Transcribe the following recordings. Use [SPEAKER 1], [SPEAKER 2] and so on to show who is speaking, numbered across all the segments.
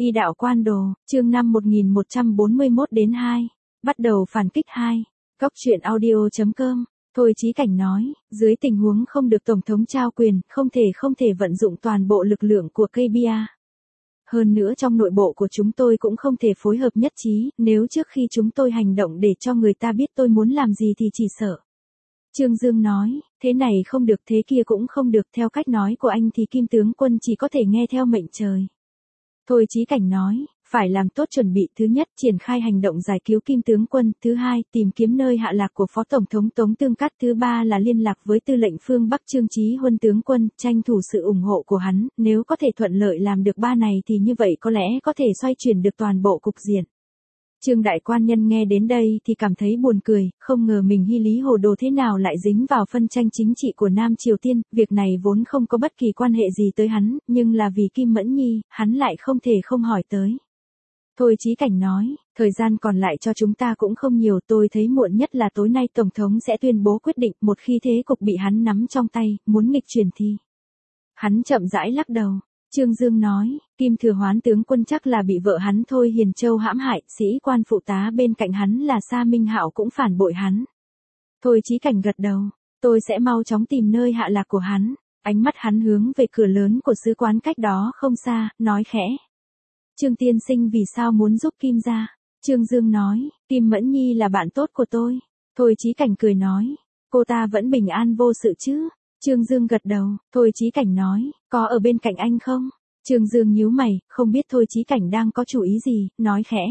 [SPEAKER 1] Y đạo quan đồ, chương 5 1141-2. Bắt đầu phản kích 2. Góc truyện audio.com. Thôi Chí Cảnh nói, dưới tình huống không được Tổng thống trao quyền, không thể vận dụng toàn bộ lực lượng của KBA. Hơn nữa trong nội bộ của chúng tôi cũng không thể phối hợp nhất trí, nếu trước khi chúng tôi hành động để cho người ta biết tôi muốn làm gì thì chỉ sợ. Trương Dương nói, thế này không được thế kia cũng không được, theo cách nói của anh thì Kim tướng quân chỉ có thể nghe theo mệnh trời. Thôi Chí Cảnh nói, phải làm tốt chuẩn bị, thứ nhất, triển khai hành động giải cứu Kim tướng quân, thứ hai, tìm kiếm nơi hạ lạc của Phó Tổng thống Tống Tương Cát, thứ ba là liên lạc với tư lệnh phương Bắc Trương Chí Huân tướng quân, tranh thủ sự ủng hộ của hắn, nếu có thể thuận lợi làm được ba này thì như vậy có lẽ có thể xoay chuyển được toàn bộ cục diện. Trương đại quan nhân nghe đến đây thì cảm thấy buồn cười, không ngờ mình hy lý hồ đồ thế nào lại dính vào phân tranh chính trị của Nam Triều Tiên, việc này vốn không có bất kỳ quan hệ gì tới hắn, nhưng là vì Kim Mẫn Nhi, hắn lại không thể không hỏi tới. Thôi Chí Cảnh nói, thời gian còn lại cho chúng ta cũng không nhiều, tôi thấy muộn nhất là tối nay Tổng thống sẽ tuyên bố quyết định, một khi thế cục bị hắn nắm trong tay, muốn nghịch chuyển thì. Hắn chậm rãi lắc đầu. Trương Dương nói, Kim Thừa Hoán tướng quân chắc là bị vợ hắn Thôi Hiền Châu hãm hại, sĩ quan phụ tá bên cạnh hắn là Sa Minh Hạo cũng phản bội hắn. Thôi Chí Cảnh gật đầu, tôi sẽ mau chóng tìm nơi hạ lạc của hắn. Ánh mắt hắn hướng về cửa lớn của sứ quán cách đó không xa, nói khẽ. Trương tiên sinh vì sao muốn giúp Kim gia? Trương Dương nói, Kim Mẫn Nhi là bạn tốt của tôi. Thôi Chí Cảnh cười nói, cô ta vẫn bình an vô sự chứ? Trương Dương gật đầu, Thôi Chí Cảnh nói, có ở bên cạnh anh không? Trương Dương nhíu mày, không biết Thôi Chí Cảnh đang có chủ ý gì, nói khẽ.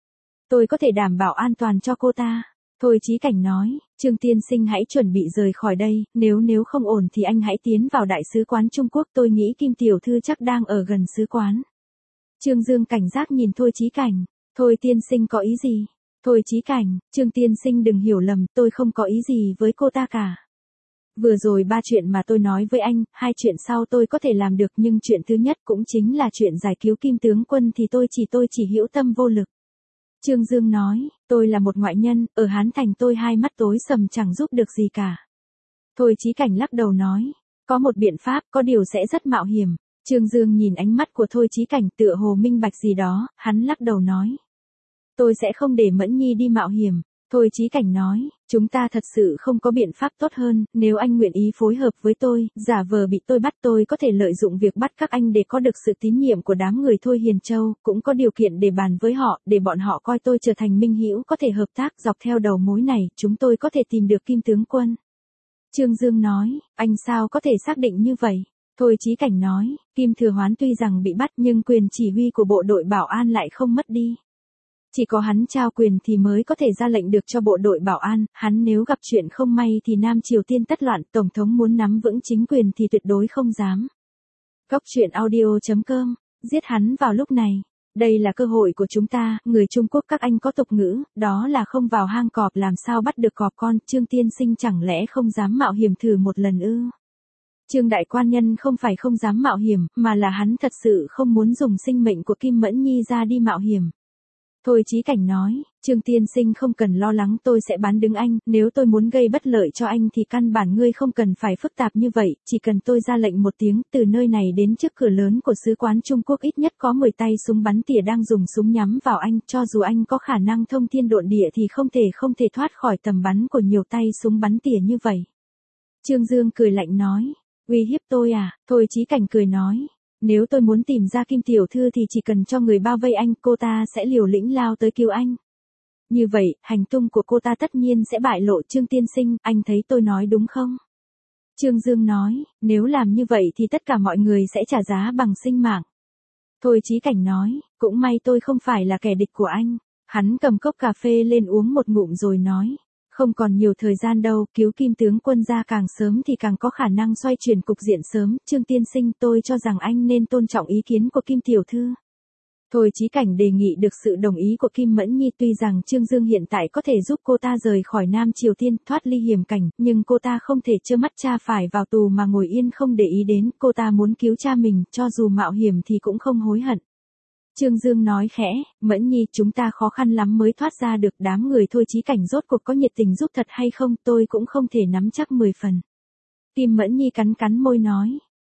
[SPEAKER 1] Tôi có thể đảm bảo an toàn cho cô ta. Thôi Chí Cảnh nói, Trương tiên sinh hãy chuẩn bị rời khỏi đây, nếu không ổn thì anh hãy tiến vào đại sứ quán Trung Quốc, tôi nghĩ Kim tiểu thư chắc đang ở gần sứ quán. Trương Dương cảnh giác nhìn Thôi Chí Cảnh, Thôi tiên sinh có ý gì? Thôi Chí Cảnh, Trương tiên sinh đừng hiểu lầm, tôi không có ý gì với cô ta cả. Vừa rồi 3 chuyện mà tôi nói với anh, 2 chuyện sau tôi có thể làm được, nhưng chuyện thứ nhất cũng chính là chuyện giải cứu Kim tướng quân thì tôi chỉ hữu tâm vô lực. Trương Dương nói, tôi là một ngoại nhân, ở Hán Thành tôi hai mắt tối sầm chẳng giúp được gì cả. Thôi Chí Cảnh lắc đầu nói, có một biện pháp, có điều sẽ rất mạo hiểm. Trương Dương nhìn ánh mắt của Thôi Chí Cảnh tựa hồ minh bạch gì đó, hắn lắc đầu nói. Tôi sẽ không để Mẫn Nhi đi mạo hiểm. Thôi Chí Cảnh nói, chúng ta thật sự không có biện pháp tốt hơn, nếu anh nguyện ý phối hợp với tôi, giả vờ bị tôi bắt tôi có thể lợi dụng việc bắt các anh để có được sự tín nhiệm của đám người Thôi Hiền Châu, cũng có điều kiện để bàn với họ, để bọn họ coi tôi trở thành minh hữu có thể hợp tác, dọc theo đầu mối này, chúng tôi có thể tìm được Kim tướng quân. Trương Dương nói, anh sao có thể xác định như vậy? Thôi Chí Cảnh nói, Kim Thừa Hoán tuy rằng bị bắt nhưng quyền chỉ huy của bộ đội bảo an lại không mất đi. Chỉ có hắn trao quyền thì mới có thể ra lệnh được cho bộ đội bảo an, hắn nếu gặp chuyện không may thì Nam Triều Tiên tất loạn, Tổng thống muốn nắm vững chính quyền thì tuyệt đối không dám. Góc truyện audio.com, giết hắn vào lúc này. Đây là cơ hội của chúng ta, người Trung Quốc các anh có tục ngữ, đó là không vào hang cọp làm sao bắt được cọp con, Trương tiên sinh chẳng lẽ không dám mạo hiểm thử một lần ư? Trương đại quan nhân không phải không dám mạo hiểm, mà là hắn thật sự không muốn dùng sinh mệnh của Kim Mẫn Nhi ra đi mạo hiểm. Thôi Chí Cảnh nói, Trương tiên sinh không cần lo lắng, tôi sẽ bán đứng anh, nếu tôi muốn gây bất lợi cho anh thì căn bản ngươi không cần phải phức tạp như vậy, chỉ cần tôi ra lệnh một tiếng, từ nơi này đến trước cửa lớn của sứ quán Trung Quốc ít nhất có 10 tay súng bắn tỉa đang dùng súng nhắm vào anh, cho dù anh có khả năng thông thiên độn địa thì không thể thoát khỏi tầm bắn của nhiều tay súng bắn tỉa như vậy. Trương Dương cười lạnh nói, uy hiếp tôi à? Thôi Chí Cảnh cười nói. Nếu tôi muốn tìm ra Kim tiểu thư thì chỉ cần cho người bao vây anh, cô ta sẽ liều lĩnh lao tới cứu anh. Như vậy, hành tung của cô ta tất nhiên sẽ bại lộ. Trương tiên sinh, anh thấy tôi nói đúng không? Trương Dương nói, nếu làm như vậy thì tất cả mọi người sẽ trả giá bằng sinh mạng. Thôi Chí Cảnh nói, cũng may tôi không phải là kẻ địch của anh. Hắn cầm cốc cà phê lên uống một ngụm rồi nói. Không còn nhiều thời gian đâu, cứu Kim tướng quân ra càng sớm thì càng có khả năng xoay chuyển cục diện sớm. Trương tiên sinh, tôi cho rằng anh nên tôn trọng ý kiến của Kim tiểu thư. Thôi Chí Cảnh đề nghị được sự đồng ý của Kim Mẫn Nhi, tuy rằng Trương Dương hiện tại có thể giúp cô ta rời khỏi Nam Triều Tiên, thoát ly hiểm cảnh, nhưng cô ta không thể trơ mắt cha phải vào tù mà ngồi yên không để ý đến, cô ta muốn cứu cha mình, cho dù mạo hiểm thì cũng không hối hận. Trương Dương nói khẽ, Mẫn Nhi, chúng ta khó khăn lắm mới thoát ra được, đám người Thôi Chí Cảnh rốt cuộc có nhiệt tình giúp thật hay không, tôi cũng không thể nắm chắc 10 phần. Kim Mẫn Nhi cắn môi nói,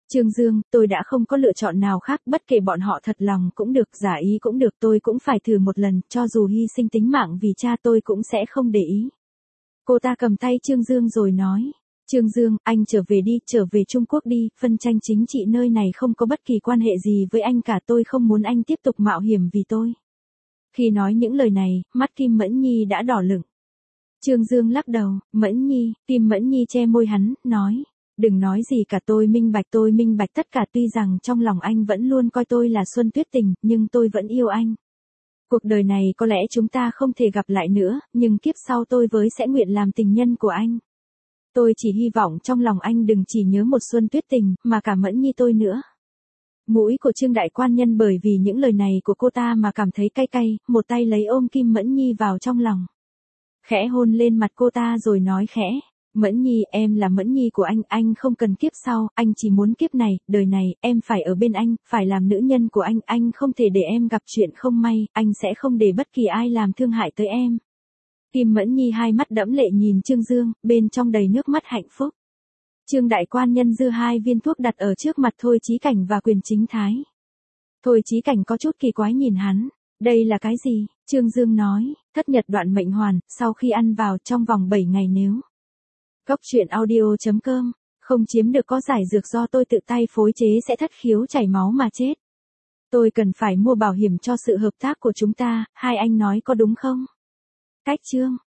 [SPEAKER 1] Trương Dương, tôi đã không có lựa chọn nào khác, bất kể bọn họ thật lòng cũng được, giả ý cũng được, tôi cũng phải thử một lần, cho dù hy sinh tính mạng vì cha tôi cũng sẽ không để ý. Cô ta cầm tay Trương Dương rồi nói. Trương Dương, anh trở về đi, trở về Trung Quốc đi, phân tranh chính trị nơi này không có bất kỳ quan hệ gì với anh cả, tôi không muốn anh tiếp tục mạo hiểm vì tôi. Khi nói những lời này, mắt Kim Mẫn Nhi đã đỏ lựng. Trương Dương lắc đầu, Mẫn Nhi, Kim Mẫn Nhi che môi hắn, nói. Đừng nói gì cả, tôi minh bạch tất cả, tuy rằng trong lòng anh vẫn luôn coi tôi là Xuân Tuyết Tình, nhưng tôi vẫn yêu anh. Cuộc đời này có lẽ chúng ta không thể gặp lại nữa, nhưng kiếp sau tôi sẽ nguyện làm tình nhân của anh. Tôi chỉ hy vọng trong lòng anh đừng chỉ nhớ một Xuân Tuyết Tình, mà cả Mẫn Nhi tôi nữa. Mũi của Trương đại quan nhân bởi vì những lời này của cô ta mà cảm thấy cay cay, một tay lấy ôm Kim Mẫn Nhi vào trong lòng. Khẽ hôn lên mặt cô ta rồi nói khẽ. Mẫn Nhi, em là Mẫn Nhi của anh không cần kiếp sau, anh chỉ muốn kiếp này, đời này, em phải ở bên anh, phải làm nữ nhân của anh không thể để em gặp chuyện không may, anh sẽ không để bất kỳ ai làm thương hại tới em. Kim Mẫn Nhi hai mắt đẫm lệ nhìn Trương Dương, bên trong đầy nước mắt hạnh phúc. Trương đại quan nhân dư 2 viên thuốc đặt ở trước mặt Thôi Chí Cảnh và Quyền Chính Thái. Thôi Chí Cảnh có chút kỳ quái nhìn hắn. Đây là cái gì? Trương Dương nói, thất nhật đoạn mệnh hoàn, sau khi ăn vào trong vòng 7 ngày nếu. Cốc truyện audio.com, không chiếm được có giải dược do tôi tự tay phối chế sẽ thất khiếu chảy máu mà chết. Tôi cần phải mua bảo hiểm cho sự hợp tác của chúng ta, hai anh nói có đúng không? Cách chương.